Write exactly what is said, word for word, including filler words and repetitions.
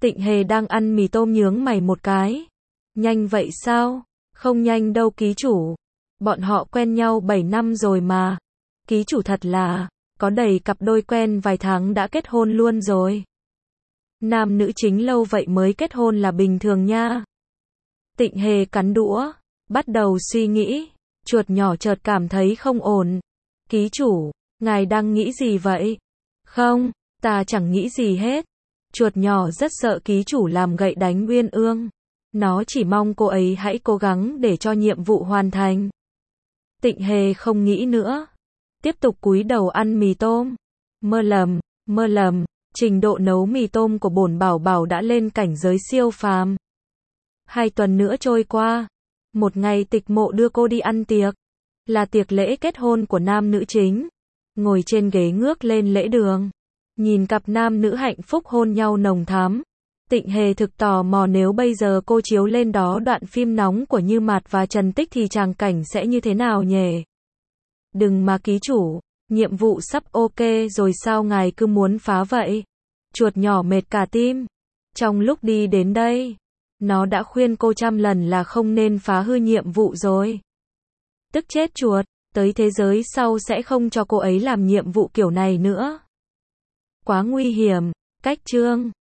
Tịnh Hề đang ăn mì tôm nhướng mày một cái. Nhanh vậy sao? Không nhanh đâu ký chủ. Bọn họ quen nhau bảy năm rồi mà. Ký chủ thật là, có đầy cặp đôi quen vài tháng đã kết hôn luôn rồi. Nam nữ chính lâu vậy mới kết hôn là bình thường nha. Tịnh Hề cắn đũa, bắt đầu suy nghĩ. Chuột nhỏ chợt cảm thấy không ổn. Ký chủ, ngài đang nghĩ gì vậy? Không, ta chẳng nghĩ gì hết. Chuột nhỏ rất sợ ký chủ làm gậy đánh Uyên Ương. Nó chỉ mong cô ấy hãy cố gắng để cho nhiệm vụ hoàn thành. Tịnh Hề không nghĩ nữa. Tiếp tục cúi đầu ăn mì tôm. Mơ lầm, mơ lầm, trình độ nấu mì tôm của bổn bảo bảo đã lên cảnh giới siêu phàm. Hai tuần nữa trôi qua. Một ngày Tịch Mộ đưa cô đi ăn tiệc. Là tiệc lễ kết hôn của nam nữ chính. Ngồi trên ghế ngước lên lễ đường. Nhìn cặp nam nữ hạnh phúc hôn nhau nồng thắm. Tịnh Hề thực tò mò nếu bây giờ cô chiếu lên đó đoạn phim nóng của Như Mạt và Trần Tích thì tràng cảnh sẽ như thế nào nhỉ? Đừng mà ký chủ, nhiệm vụ sắp ok rồi sao ngài cứ muốn phá vậy? Chuột nhỏ mệt cả tim. Trong lúc đi đến đây, nó đã khuyên cô trăm lần là không nên phá hư nhiệm vụ rồi. Tức chết chuột, tới thế giới sau sẽ không cho cô ấy làm nhiệm vụ kiểu này nữa. Quá nguy hiểm, cách chương.